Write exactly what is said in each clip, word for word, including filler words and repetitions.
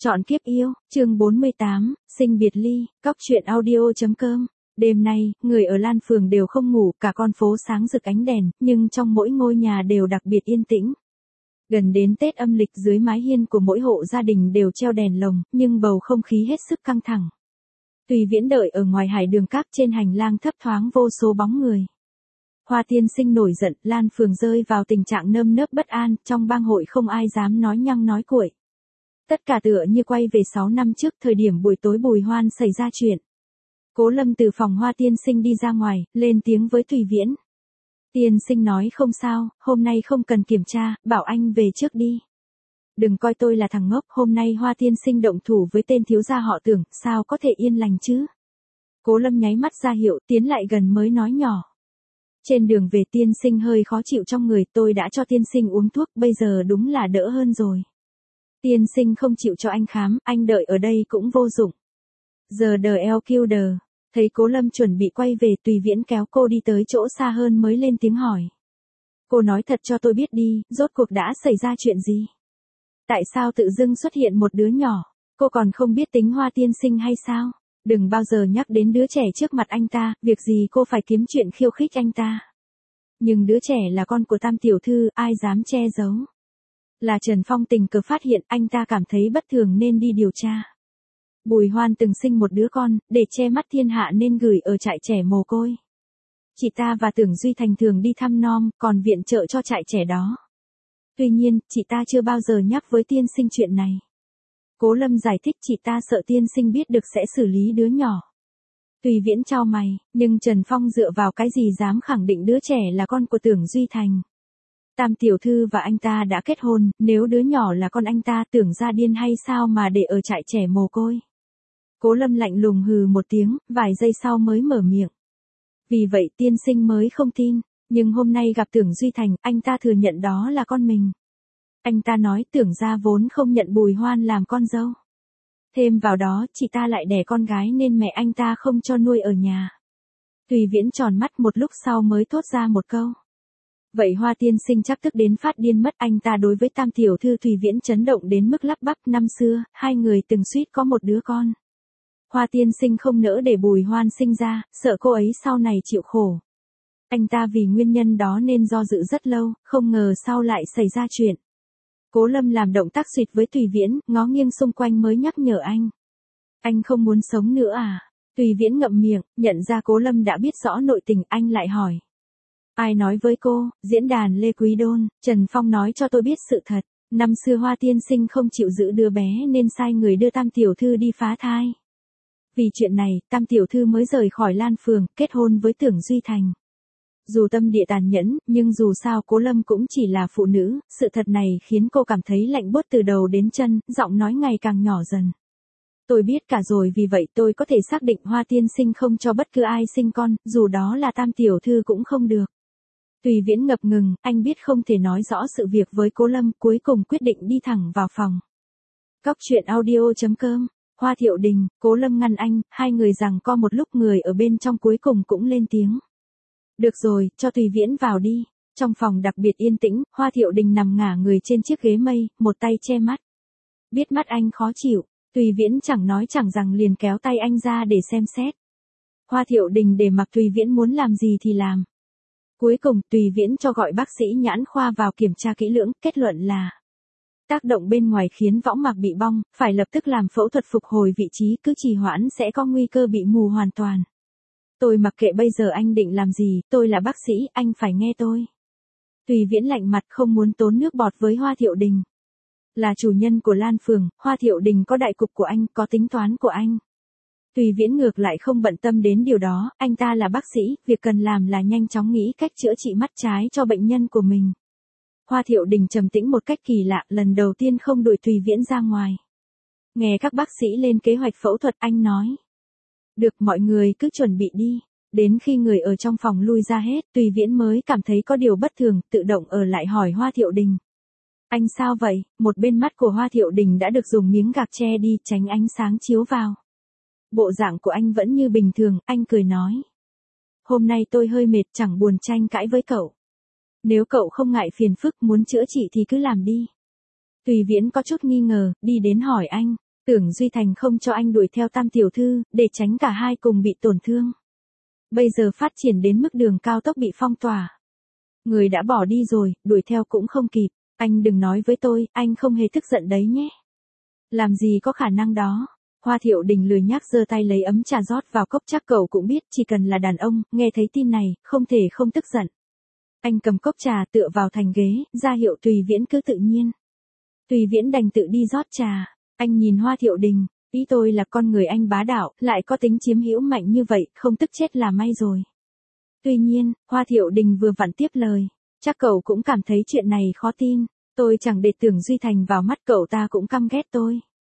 Chọn kiếp yêu, chương bốn mươi tám, sinh biệt ly, cóc truyện audio.com. Đêm nay, người ở Lan Phường đều không ngủ, cả con phố sáng rực ánh đèn, nhưng trong mỗi ngôi nhà đều đặc biệt yên tĩnh. Gần đến Tết âm lịch, dưới mái hiên của mỗi hộ gia đình đều treo đèn lồng, nhưng bầu không khí hết sức căng thẳng. Tùy Viễn đợi ở ngoài hải đường cát, trên hành lang thấp thoáng vô số bóng người. Hoa tiên sinh nổi giận, Lan Phường rơi vào tình trạng nơm nớp bất an, trong bang hội không ai dám nói nhăng nói cuội. Tất cả tựa như quay về sáu năm trước, thời điểm buổi tối Bùi Hoan xảy ra chuyện. Cố Lâm từ phòng Hoa tiên sinh đi ra ngoài, lên tiếng với Tùy Viễn. Tiên sinh nói không sao, hôm nay không cần kiểm tra, bảo anh về trước đi. Đừng coi tôi là thằng ngốc, hôm nay Hoa tiên sinh động thủ với tên thiếu gia họ Tưởng, sao có thể yên lành chứ? Cố Lâm nháy mắt ra hiệu, tiến lại gần mới nói nhỏ. Trên đường về tiên sinh hơi khó chịu trong người, tôi đã cho tiên sinh uống thuốc, bây giờ đúng là đỡ hơn rồi. Tiên sinh không chịu cho anh khám, anh đợi ở đây cũng vô dụng. Giờ đờ eo kêu đờ, thấy Cố Lâm chuẩn bị quay về, Tùy Viễn kéo cô đi tới chỗ xa hơn mới lên tiếng hỏi. Cô nói thật cho tôi biết đi, rốt cuộc đã xảy ra chuyện gì? Tại sao tự dưng xuất hiện một đứa nhỏ? Cô còn không biết tính Hoa tiên sinh hay sao? Đừng bao giờ nhắc đến đứa trẻ trước mặt anh ta, việc gì cô phải kiếm chuyện khiêu khích anh ta. Nhưng đứa trẻ là con của Tam tiểu thư, ai dám che giấu. Là Trần Phong tình cờ phát hiện, anh ta cảm thấy bất thường nên đi điều tra. Bùi Hoan từng sinh một đứa con, để che mắt thiên hạ nên gửi ở trại trẻ mồ côi. Chị ta và Tưởng Duy Thành thường đi thăm nom, còn viện trợ cho trại trẻ đó. Tuy nhiên, chị ta chưa bao giờ nhắc với tiên sinh chuyện này. Cố Lâm giải thích, chị ta sợ tiên sinh biết được sẽ xử lý đứa nhỏ. Tùy Viễn chau mày, nhưng Trần Phong dựa vào cái gì dám khẳng định đứa trẻ là con của Tưởng Duy Thành. Tam tiểu thư và anh ta đã kết hôn, nếu đứa nhỏ là con anh ta, Tưởng ra điên hay sao mà để ở trại trẻ mồ côi. Cố Lâm lạnh lùng hừ một tiếng, vài giây sau mới mở miệng. Vì vậy tiên sinh mới không tin, nhưng hôm nay gặp Tưởng Duy Thành, anh ta thừa nhận đó là con mình. Anh ta nói Tưởng ra vốn không nhận Bùi Hoan làm con dâu. Thêm vào đó, chị ta lại đẻ con gái nên mẹ anh ta không cho nuôi ở nhà. Tùy Viễn tròn mắt một lúc sau mới thốt ra một câu. Vậy Hoa tiên sinh chắc tức đến phát điên mất, anh ta đối với Tam tiểu thư. Tùy Viễn chấn động đến mức lắp bắp, năm xưa, hai người từng suýt có một đứa con. Hoa tiên sinh không nỡ để Bùi Hoan sinh ra, sợ cô ấy sau này chịu khổ. Anh ta vì nguyên nhân đó nên do dự rất lâu, không ngờ sau lại xảy ra chuyện. Cố Lâm làm động tác xuyệt với Tùy Viễn, ngó nghiêng xung quanh mới nhắc nhở anh. Anh không muốn sống nữa à? Tùy Viễn ngậm miệng, nhận ra Cố Lâm đã biết rõ nội tình, anh lại hỏi. Ai nói với cô? Diễn đàn Lê Quý Đôn, Trần Phong nói cho tôi biết sự thật. Năm xưa Hoa tiên sinh không chịu giữ đứa bé nên sai người đưa Tam tiểu thư đi phá thai. Vì chuyện này, Tam tiểu thư mới rời khỏi Lan Phường, kết hôn với Tưởng Duy Thành. Dù tâm địa tàn nhẫn, nhưng dù sao Cố Lâm cũng chỉ là phụ nữ, sự thật này khiến cô cảm thấy lạnh buốt từ đầu đến chân, giọng nói ngày càng nhỏ dần. Tôi biết cả rồi, vì vậy tôi có thể xác định Hoa tiên sinh không cho bất cứ ai sinh con, dù đó là Tam tiểu thư cũng không được. Tùy Viễn ngập ngừng, anh biết không thể nói rõ sự việc với Cố Lâm, cuối cùng quyết định đi thẳng vào phòng. Cóc truyện audio.com, Hoa Thiệu Đình, Cố Lâm ngăn anh, hai người giằng co một lúc, người ở bên trong cuối cùng cũng lên tiếng. Được rồi, cho Tùy Viễn vào đi. Trong phòng đặc biệt yên tĩnh, Hoa Thiệu Đình nằm ngả người trên chiếc ghế mây, một tay che mắt. Biết mắt anh khó chịu, Tùy Viễn chẳng nói chẳng rằng liền kéo tay anh ra để xem xét. Hoa Thiệu Đình để mặc Tùy Viễn muốn làm gì thì làm. Cuối cùng, Tùy Viễn cho gọi bác sĩ nhãn khoa vào kiểm tra kỹ lưỡng, kết luận là tác động bên ngoài khiến võng mạc bị bong, phải lập tức làm phẫu thuật phục hồi vị trí, cứ trì hoãn sẽ có nguy cơ bị mù hoàn toàn. Tôi mặc kệ bây giờ anh định làm gì, tôi là bác sĩ, anh phải nghe tôi. Tùy Viễn lạnh mặt, không muốn tốn nước bọt với Hoa Thiệu Đình. Là chủ nhân của Lan Phường, Hoa Thiệu Đình có đại cục của anh, có tính toán của anh. Tùy Viễn ngược lại không bận tâm đến điều đó, anh ta là bác sĩ, việc cần làm là nhanh chóng nghĩ cách chữa trị mắt trái cho bệnh nhân của mình. Hoa Thiệu Đình trầm tĩnh một cách kỳ lạ, lần đầu tiên không đuổi Tùy Viễn ra ngoài. Nghe các bác sĩ lên kế hoạch phẫu thuật, anh nói. Được, mọi người cứ chuẩn bị đi. Đến khi người ở trong phòng lui ra hết, Tùy Viễn mới cảm thấy có điều bất thường, tự động ở lại hỏi Hoa Thiệu Đình. Anh sao vậy? Một bên mắt của Hoa Thiệu Đình đã được dùng miếng gạc che đi, tránh ánh sáng chiếu vào. Bộ dạng của anh vẫn như bình thường, anh cười nói. Hôm nay tôi hơi mệt, chẳng buồn tranh cãi với cậu. Nếu cậu không ngại phiền phức, muốn chữa trị thì cứ làm đi. Tùy Viễn có chút nghi ngờ, đi đến hỏi anh. Tưởng Duy Thành không cho anh đuổi theo Tam tiểu thư, để tránh cả hai cùng bị tổn thương. Bây giờ phát triển đến mức đường cao tốc bị phong tỏa. Người đã bỏ đi rồi, đuổi theo cũng không kịp. Anh đừng nói với tôi, anh không hề tức giận đấy nhé. Làm gì có khả năng đó. Hoa Thiệu Đình lười nhác giơ tay lấy ấm trà rót vào cốc, chắc cậu cũng biết, chỉ cần là đàn ông, nghe thấy tin này, không thể không tức giận. Anh cầm cốc trà tựa vào thành ghế, ra hiệu Tùy Viễn cứ tự nhiên. Tùy Viễn đành tự đi rót trà. Anh nhìn Hoa Thiệu Đình, ý tôi là con người anh bá đạo, lại có tính chiếm hữu mạnh như vậy, không tức chết là may rồi. Tuy nhiên, Hoa Thiệu Đình vừa vặn tiếp lời, chắc cậu cũng cảm thấy chuyện này khó tin, tôi chẳng để Tưởng Duy Thành vào mắt cậu ta cũng căm ghét tôi.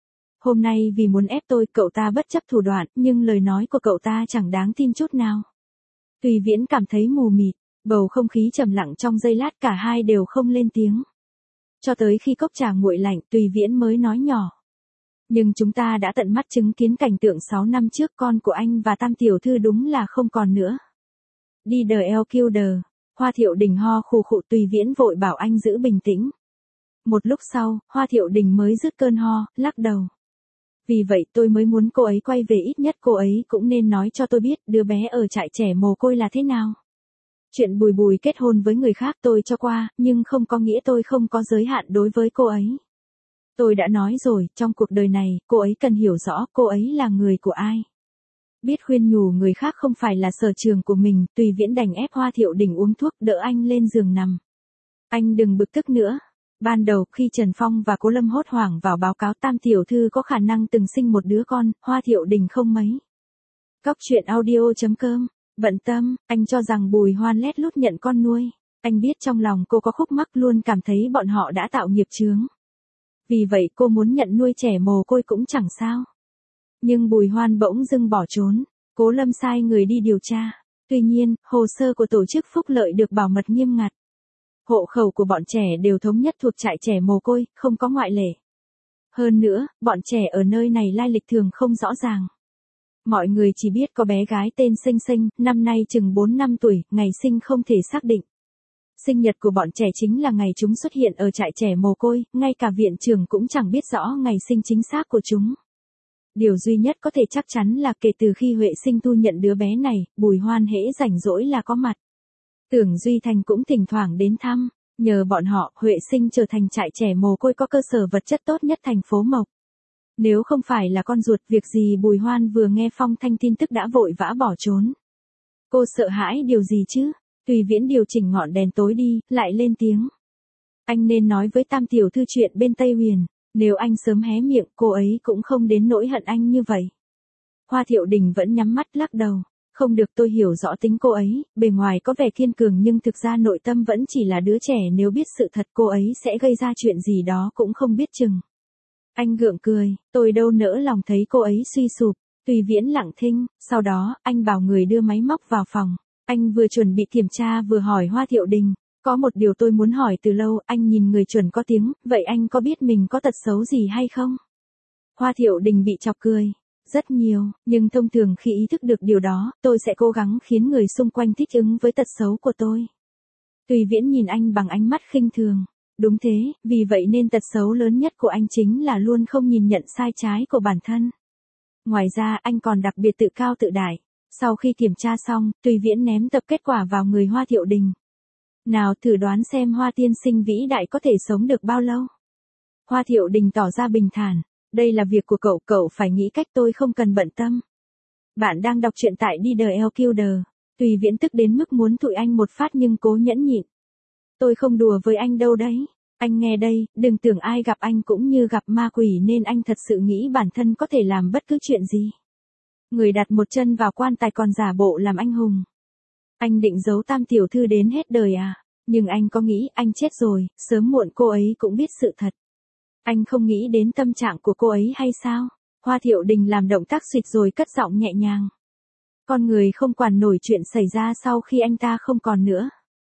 Hôm nay vì muốn ép tôi, cậu ta bất chấp thủ đoạn, nhưng lời nói của cậu ta chẳng đáng tin chút nào. Tùy Viễn cảm thấy mù mịt, bầu không khí trầm lặng trong giây lát, cả hai đều không lên tiếng. Cho tới khi cốc trà nguội lạnh, Tùy Viễn mới nói nhỏ. Nhưng chúng ta đã tận mắt chứng kiến cảnh tượng sáu năm trước, con của anh và Tam tiểu thư đúng là không còn nữa. Đi đờ eo kêu đờ. Hoa Thiệu Đình ho khù khụ, Tùy Viễn vội bảo anh giữ bình tĩnh. Một lúc sau, Hoa Thiệu Đình mới dứt cơn ho, lắc đầu. Vì vậy tôi mới muốn cô ấy quay về, ít nhất cô ấy cũng nên nói cho tôi biết đứa bé ở trại trẻ mồ côi là thế nào. Chuyện Bùi Bùi kết hôn với người khác tôi cho qua, nhưng không có nghĩa tôi không có giới hạn đối với cô ấy. Tôi đã nói rồi, trong cuộc đời này, cô ấy cần hiểu rõ cô ấy là người của ai. Biết khuyên nhủ người khác không phải là sở trường của mình, Tùy Viễn đành ép Hoa Thiệu Đình uống thuốc, đỡ anh lên giường nằm. Anh đừng bực tức nữa. Ban đầu khi Trần Phong và Cố Lâm hốt hoảng vào báo cáo Tam tiểu thư có khả năng từng sinh một đứa con, Hoa Thiệu Đình không mấy. Cóc truyện audio chấm com, bận tâm, anh cho rằng Bùi Hoan lét lút nhận con nuôi. Anh biết trong lòng cô có khúc mắc, luôn cảm thấy bọn họ đã tạo nghiệp chướng. Vì vậy cô muốn nhận nuôi trẻ mồ côi cũng chẳng sao. Nhưng Bùi Hoan bỗng dưng bỏ trốn, Cố Lâm sai người đi điều tra. Tuy nhiên, hồ sơ của tổ chức phúc lợi được bảo mật nghiêm ngặt. Hộ khẩu của bọn trẻ đều thống nhất thuộc trại trẻ mồ côi, không có ngoại lệ. Hơn nữa, bọn trẻ ở nơi này lai lịch thường không rõ ràng. Mọi người chỉ biết có bé gái tên Sinh Sinh, năm nay chừng bốn năm tuổi, ngày sinh không thể xác định. Sinh nhật của bọn trẻ chính là ngày chúng xuất hiện ở trại trẻ mồ côi, ngay cả viện trưởng cũng chẳng biết rõ ngày sinh chính xác của chúng. Điều duy nhất có thể chắc chắn là kể từ khi Huệ Sinh thu nhận đứa bé này, Bùi Hoan hễ rảnh rỗi là có mặt. Tưởng Duy Thành cũng thỉnh thoảng đến thăm, nhờ bọn họ, Huệ Sinh trở thành trại trẻ mồ côi có cơ sở vật chất tốt nhất thành phố Mộc. Nếu không phải là con ruột, việc gì Bùi Hoan vừa nghe phong thanh tin tức đã vội vã bỏ trốn. Cô sợ hãi điều gì chứ? Tùy Viễn điều chỉnh ngọn đèn tối đi, lại lên tiếng. Anh nên nói với Tam tiểu thư chuyện bên Tây Huyền, nếu anh sớm hé miệng, cô ấy cũng không đến nỗi hận anh như vậy. Hoa Thiệu Đình vẫn nhắm mắt lắc đầu. Không được, tôi hiểu rõ tính cô ấy, bề ngoài có vẻ kiên cường nhưng thực ra nội tâm vẫn chỉ là đứa trẻ, nếu biết sự thật cô ấy sẽ gây ra chuyện gì đó cũng không biết chừng. Anh gượng cười, tôi đâu nỡ lòng thấy cô ấy suy sụp. Tùy Viễn lặng thinh, sau đó, anh bảo người đưa máy móc vào phòng. Anh vừa chuẩn bị kiểm tra vừa hỏi Hoa Thiệu Đình, có một điều tôi muốn hỏi từ lâu. Anh nhìn người chuẩn có tiếng, vậy anh có biết mình có tật xấu gì hay không? Hoa Thiệu Đình bị chọc cười. Rất nhiều, nhưng thông thường khi ý thức được điều đó, tôi sẽ cố gắng khiến người xung quanh thích ứng với tật xấu của tôi. Tùy Viễn nhìn anh bằng ánh mắt khinh thường. Đúng thế, vì vậy nên tật xấu lớn nhất của anh chính là luôn không nhìn nhận sai trái của bản thân. Ngoài ra anh còn đặc biệt tự cao tự đại. Sau khi kiểm tra xong, Tùy Viễn ném tập kết quả vào người Hoa Thiệu Đình. Nào thử đoán xem Hoa tiên sinh vĩ đại có thể sống được bao lâu? Hoa Thiệu Đình tỏ ra bình thản. Đây là việc của cậu, cậu phải nghĩ cách, tôi không cần bận tâm. Bạn đang đọc truyện tại đi đờ eo kêu đờ. Tùy Viễn tức đến mức muốn thụi anh một phát nhưng cố nhẫn nhịn. Tôi không đùa với anh đâu đấy. Anh nghe đây, đừng tưởng ai gặp anh cũng như gặp ma quỷ nên anh thật sự nghĩ bản thân có thể làm bất cứ chuyện gì. Người đặt một chân vào quan tài còn giả bộ làm anh hùng. Anh định giấu Tam tiểu thư đến hết đời à? Nhưng anh có nghĩ anh chết rồi, sớm muộn cô ấy cũng biết sự thật. Anh không nghĩ đến tâm trạng của cô ấy hay sao? Hoa Thiệu Đình làm động tác suýt rồi cất giọng nhẹ nhàng. Con người không quản nổi chuyện xảy ra sau khi anh ta không còn nữa.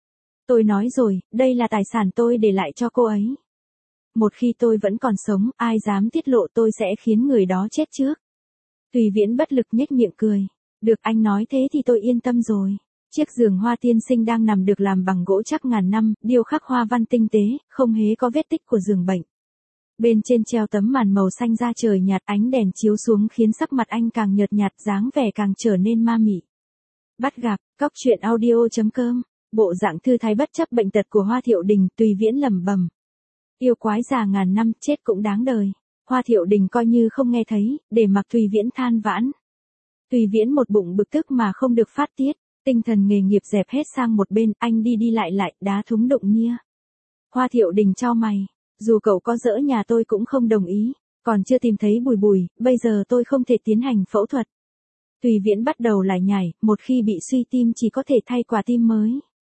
Tôi nói rồi, đây là tài sản tôi để lại cho cô ấy. Một khi tôi vẫn còn sống, ai dám tiết lộ tôi sẽ khiến người đó chết trước. Tùy Viễn bất lực nhếch miệng cười. Được, anh nói thế thì tôi yên tâm rồi. Chiếc giường Hoa tiên sinh đang nằm được làm bằng gỗ chắc ngàn năm, điêu khắc hoa văn tinh tế, không hề có vết tích của giường bệnh. Bên trên treo tấm màn màu xanh da trời nhạt, ánh đèn chiếu xuống khiến sắc mặt anh càng nhợt nhạt, dáng vẻ càng trở nên ma mị. Bắt gặp, cóc truyện audio chấm com, bộ dạng thư thái bất chấp bệnh tật của Hoa Thiệu Đình, Tùy Viễn lẩm bẩm. Yêu quái già ngàn năm, chết cũng đáng đời. Hoa Thiệu Đình coi như không nghe thấy, để mặc Tùy Viễn than vãn. Tùy Viễn một bụng bực tức mà không được phát tiết, tinh thần nghề nghiệp dẹp hết sang một bên, anh đi đi lại lại, đá thúng đụng nia. Hoa Thiệu Đình chau mày, dù cậu có dỡ nhà tôi cũng không đồng ý, còn chưa tìm thấy Bùi Bùi, bây giờ tôi không thể tiến hành phẫu thuật. Tùy Viễn bắt đầu lải nhải, một khi bị suy tim chỉ có thể thay quả tim mới.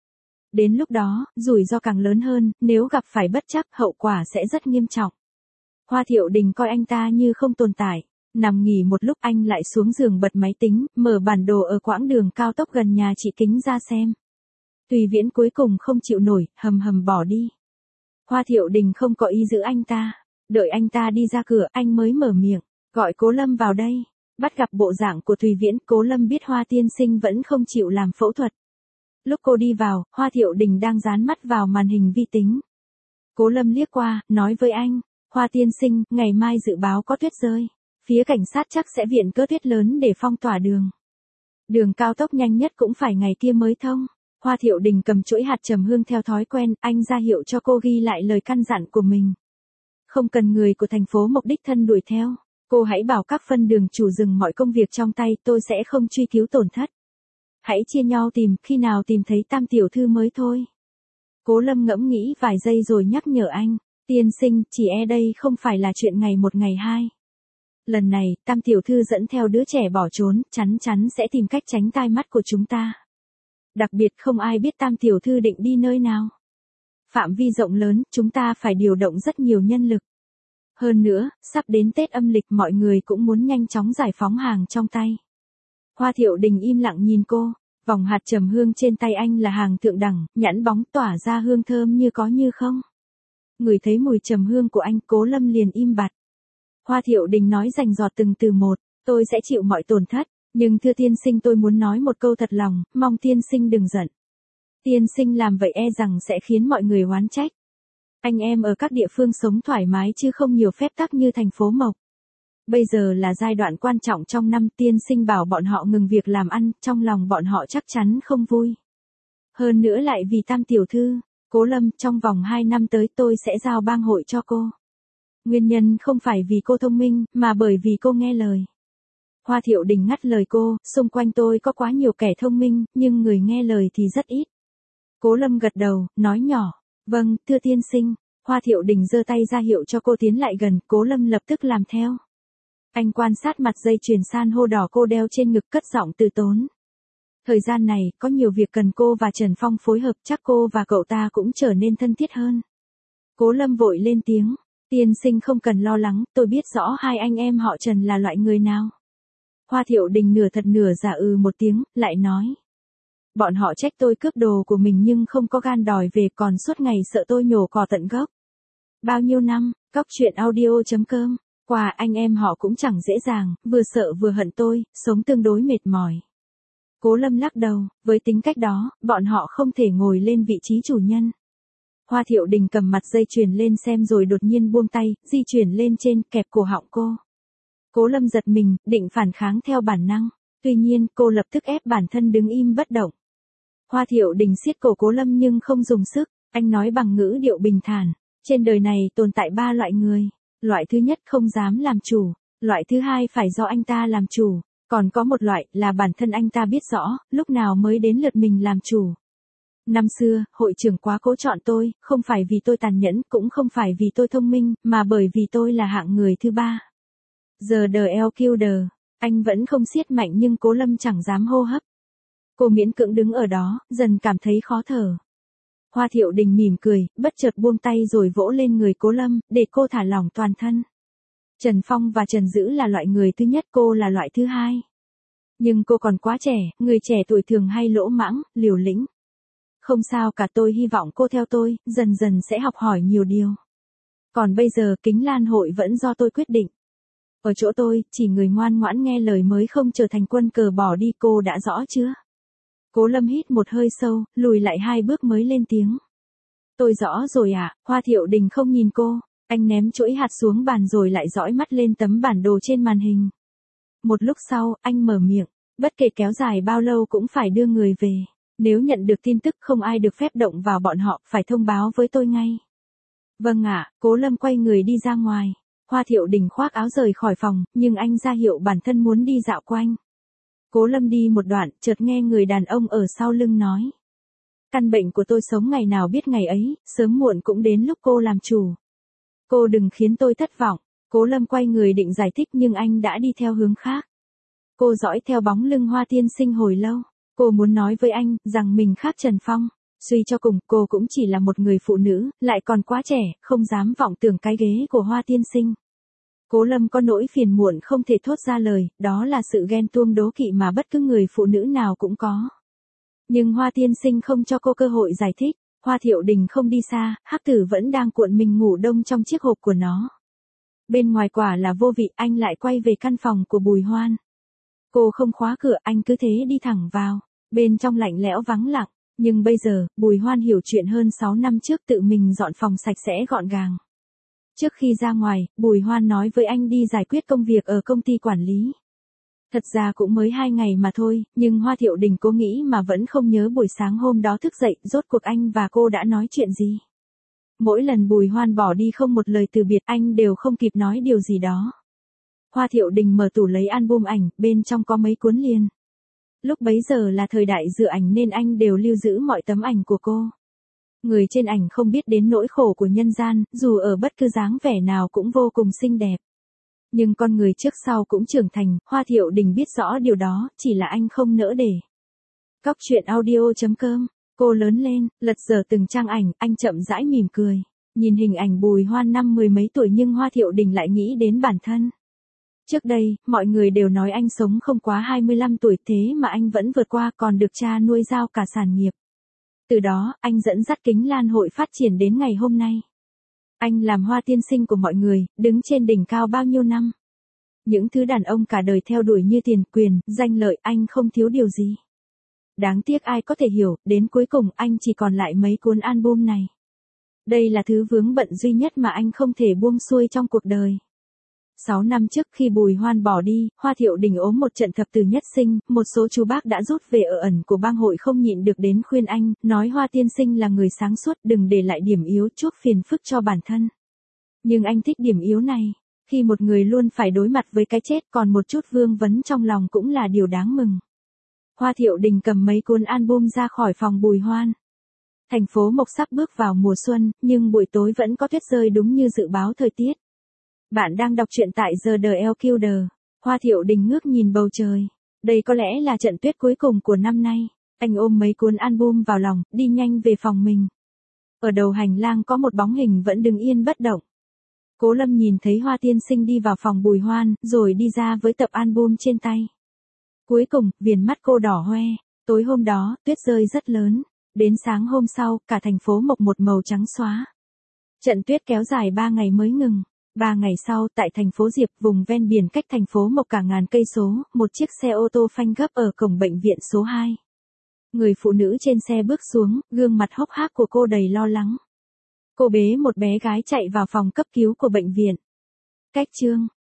Đến lúc đó, rủi ro càng lớn hơn, nếu gặp phải bất trắc, hậu quả sẽ rất nghiêm trọng. Hoa Thiệu Đình coi anh ta như không tồn tại. Nằm nghỉ một lúc anh lại xuống giường bật máy tính, mở bản đồ ở quãng đường cao tốc gần nhà chị Kính ra xem. Tùy Viễn cuối cùng không chịu nổi, hầm hầm bỏ đi. Hoa Thiệu Đình không có ý giữ anh ta. Đợi anh ta đi ra cửa, anh mới mở miệng, gọi Cố Lâm vào đây. Bắt gặp bộ dạng của Tùy Viễn, Cố Lâm biết Hoa tiên sinh vẫn không chịu làm phẫu thuật. Lúc cô đi vào, Hoa Thiệu Đình đang dán mắt vào màn hình vi tính. Cố Lâm liếc qua, nói với anh, Hoa tiên sinh, ngày mai dự báo có tuyết rơi. Phía cảnh sát chắc sẽ viện cớ tuyết lớn để phong tỏa đường. Đường cao tốc nhanh nhất cũng phải ngày kia mới thông. Hoa Thiệu Đình cầm chuỗi hạt trầm hương theo thói quen, anh ra hiệu cho cô ghi lại lời căn dặn của mình. Không cần người của thành phố Mộc đích thân đuổi theo. Cô hãy bảo các phân đường chủ dừng mọi công việc trong tay, tôi sẽ không truy cứu tổn thất. Hãy chia nhau tìm, khi nào tìm thấy Tam tiểu thư mới thôi. Cố Lâm ngẫm nghĩ vài giây rồi nhắc nhở anh, tiên sinh, chỉ e đây không phải là chuyện ngày một ngày hai. Lần này, Tam tiểu thư dẫn theo đứa trẻ bỏ trốn, chắn chắn sẽ tìm cách tránh tai mắt của chúng ta. Đặc biệt không ai biết Tam tiểu thư định đi nơi nào. Phạm vi rộng lớn, chúng ta phải điều động rất nhiều nhân lực. Hơn nữa, sắp đến Tết âm lịch, mọi người cũng muốn nhanh chóng giải phóng hàng trong tay. Hoa Thiệu Đình im lặng nhìn cô, vòng hạt trầm hương trên tay anh là hàng thượng đẳng, nhẵn bóng tỏa ra hương thơm như có như không. Ngửi thấy mùi trầm hương của anh, Cố Lâm liền im bặt. Hoa Thiệu Đình nói rành rọt từng từ một, tôi sẽ chịu mọi tổn thất, nhưng thưa tiên sinh, tôi muốn nói một câu thật lòng, mong tiên sinh đừng giận. Tiên sinh làm vậy e rằng sẽ khiến mọi người oán trách. Anh em ở các địa phương sống thoải mái chứ không nhiều phép tắc như thành phố Mộc. Bây giờ là giai đoạn quan trọng trong năm, tiên sinh bảo bọn họ ngừng việc làm ăn, trong lòng bọn họ chắc chắn không vui. Hơn nữa lại vì Tam tiểu thư, Cố Lâm, trong vòng hai năm tới tôi sẽ giao bang hội cho cô. Nguyên nhân không phải vì cô thông minh, mà bởi vì cô nghe lời. Hoa Thiệu Đình ngắt lời cô, xung quanh tôi có quá nhiều kẻ thông minh, nhưng người nghe lời thì rất ít. Cố Lâm gật đầu, nói nhỏ, vâng, thưa tiên sinh. Hoa Thiệu Đình giơ tay ra hiệu cho cô tiến lại gần, Cố Lâm lập tức làm theo. Anh quan sát mặt dây chuyền san hô đỏ cô đeo trên ngực, cất giọng từ tốn. Thời gian này, có nhiều việc cần cô và Trần Phong phối hợp, chắc cô và cậu ta cũng trở nên thân thiết hơn. Cố Lâm vội lên tiếng, tiên sinh không cần lo lắng, tôi biết rõ hai anh em họ Trần là loại người nào. Hoa Thiệu Đình nửa thật nửa giả ừ một tiếng, lại nói. Bọn họ trách tôi cướp đồ của mình nhưng không có gan đòi về, còn suốt ngày sợ tôi nhổ cỏ tận gốc. Bao nhiêu năm, cóc truyện audio chấm com, qua anh em họ cũng chẳng dễ dàng, vừa sợ vừa hận tôi, sống tương đối mệt mỏi. Cố Lâm lắc đầu, với tính cách đó, bọn họ không thể ngồi lên vị trí chủ nhân. Hoa Thiệu Đình cầm mặt dây chuyền lên xem rồi đột nhiên buông tay, di chuyển lên trên, kẹp cổ họng cô. Cố Lâm giật mình, định phản kháng theo bản năng, tuy nhiên cô lập tức ép bản thân đứng im bất động. Hoa Thiệu Đình siết cổ Cố Lâm nhưng không dùng sức, anh nói bằng ngữ điệu bình thản, trên đời này tồn tại ba loại người, loại thứ nhất không dám làm chủ, loại thứ hai phải do anh ta làm chủ, còn có một loại là bản thân anh ta biết rõ, lúc nào mới đến lượt mình làm chủ. Năm xưa, hội trưởng quá cố chọn tôi, không phải vì tôi tàn nhẫn, cũng không phải vì tôi thông minh, mà bởi vì tôi là hạng người thứ ba. Giờ đờ eo kêu đờ, anh vẫn không siết mạnh nhưng Cố Lâm chẳng dám hô hấp. Cô miễn cưỡng đứng ở đó, dần cảm thấy khó thở. Hoa Thiệu Đình mỉm cười, bất chợt buông tay rồi vỗ lên người Cố Lâm, để cô thả lỏng toàn thân. Trần Phong và Trần Dữ là loại người thứ nhất, cô là loại thứ hai. Nhưng cô còn quá trẻ, người trẻ tuổi thường hay lỗ mãng, liều lĩnh. Không sao cả, tôi hy vọng cô theo tôi, dần dần sẽ học hỏi nhiều điều. Còn bây giờ Kính Lan hội vẫn do tôi quyết định. Ở chỗ tôi, chỉ người ngoan ngoãn nghe lời mới không trở thành quân cờ bỏ đi, cô đã rõ chưa? Cố Lâm hít một hơi sâu, lùi lại hai bước mới lên tiếng. Tôi rõ rồi ạ. À, Hoa Thiệu Đình không nhìn cô, Anh ném chuỗi hạt xuống bàn rồi lại dõi mắt lên tấm bản đồ trên màn hình. Một lúc sau, anh mở miệng, bất kể kéo dài bao lâu cũng phải đưa người về. Nếu nhận được tin tức không ai được phép động vào bọn họ, phải thông báo với tôi ngay. Vâng ạ, Cố Lâm quay người đi ra ngoài. Hoa Thiệu Đình khoác áo rời khỏi phòng, nhưng anh ra hiệu bản thân muốn đi dạo quanh. Cố Lâm đi một đoạn, chợt nghe người đàn ông ở sau lưng nói. Căn bệnh của tôi sống ngày nào biết ngày ấy, sớm muộn cũng đến lúc cô làm chủ. Cô đừng khiến tôi thất vọng. Cố Lâm quay người định giải thích nhưng anh đã đi theo hướng khác. Cô dõi theo bóng lưng Hoa tiên sinh hồi lâu. Cô muốn nói với anh, rằng mình khác Trần Phong. Suy cho cùng, cô cũng chỉ là một người phụ nữ, lại còn quá trẻ, không dám vọng tưởng cái ghế của Hoa tiên sinh. Cố Lâm có nỗi phiền muộn không thể thốt ra lời, đó là sự ghen tuông đố kỵ mà bất cứ người phụ nữ nào cũng có. Nhưng Hoa tiên sinh không cho cô cơ hội giải thích. Hoa Thiệu Đình không đi xa, Hắc Tử vẫn đang cuộn mình ngủ đông trong chiếc hộp của nó. Bên ngoài quả là vô vị, anh lại quay về căn phòng của Bùi Hoan. Cô không khóa cửa, anh cứ thế đi thẳng vào. Bên trong lạnh lẽo vắng lặng, nhưng bây giờ, Bùi Hoan hiểu chuyện hơn sáu năm trước tự mình dọn phòng sạch sẽ gọn gàng. Trước khi ra ngoài, Bùi Hoan nói với anh đi giải quyết công việc ở công ty quản lý. Thật ra cũng mới hai ngày mà thôi, nhưng Hoa Thiệu Đình cố nghĩ mà vẫn không nhớ buổi sáng hôm đó thức dậy, rốt cuộc anh và cô đã nói chuyện gì. Mỗi lần Bùi Hoan bỏ đi không một lời từ biệt, anh đều không kịp nói điều gì đó. Hoa Thiệu Đình mở tủ lấy album ảnh, bên trong có mấy cuốn liền. Lúc bấy giờ là thời đại dựa ảnh nên anh đều lưu giữ mọi tấm ảnh của cô. Người trên ảnh không biết đến nỗi khổ của nhân gian, dù ở bất cứ dáng vẻ nào cũng vô cùng xinh đẹp. Nhưng con người trước sau cũng trưởng thành, Hoa Thiệu Đình biết rõ điều đó, chỉ là anh không nỡ để. Cóc truyện audio chấm com, cô lớn lên, lật dở từng trang ảnh, anh chậm rãi mỉm cười. Nhìn hình ảnh Bùi Hoan năm mười mấy tuổi nhưng Hoa Thiệu Đình lại nghĩ đến bản thân. Trước đây, mọi người đều nói anh sống không quá hai mươi lăm tuổi thế mà anh vẫn vượt qua còn được cha nuôi giao cả sản nghiệp. Từ đó, anh dẫn dắt Kính Lan hội phát triển đến ngày hôm nay. Anh làm Hoa tiên sinh của mọi người, đứng trên đỉnh cao bao nhiêu năm. Những thứ đàn ông cả đời theo đuổi như tiền, quyền, danh lợi, anh không thiếu điều gì. Đáng tiếc ai có thể hiểu, đến cuối cùng anh chỉ còn lại mấy cuốn album này. Đây là thứ vướng bận duy nhất mà anh không thể buông xuôi trong cuộc đời. Sáu năm trước khi Bùi Hoan bỏ đi, Hoa Thiệu Đình ốm một trận thập tử nhất sinh, một số chú bác đã rút về ở ẩn của bang hội không nhịn được đến khuyên anh, nói Hoa tiên sinh là người sáng suốt, đừng để lại điểm yếu chuốc phiền phức cho bản thân. Nhưng anh thích điểm yếu này, khi một người luôn phải đối mặt với cái chết còn một chút vương vấn trong lòng cũng là điều đáng mừng. Hoa Thiệu Đình cầm mấy cuốn album ra khỏi phòng Bùi Hoan. Thành phố Mộc sắp bước vào mùa xuân, nhưng buổi tối vẫn có tuyết rơi đúng như dự báo thời tiết. Bạn đang đọc truyện tại The lờ quy đê. Hoa Thiệu Đình ngước nhìn bầu trời. Đây có lẽ là trận tuyết cuối cùng của năm nay. Anh ôm mấy cuốn album vào lòng, đi nhanh về phòng mình. Ở đầu hành lang có một bóng hình vẫn đứng yên bất động. Cố Lâm nhìn thấy Hoa tiên sinh đi vào phòng Bùi Hoan, rồi đi ra với tập album trên tay. Cuối cùng, viền mắt cô đỏ hoe. Tối hôm đó, tuyết rơi rất lớn. Đến sáng hôm sau, cả thành phố Mộc một màu trắng xóa. Trận tuyết kéo dài ba ngày mới ngừng. Ba ngày sau, tại thành phố Diệp, vùng ven biển cách thành phố Mộc cả ngàn cây số, một chiếc xe ô tô phanh gấp ở cổng bệnh viện số hai. Người phụ nữ trên xe bước xuống, gương mặt hốc hác của cô đầy lo lắng. Cô bế một bé gái chạy vào phòng cấp cứu của bệnh viện. Cách chương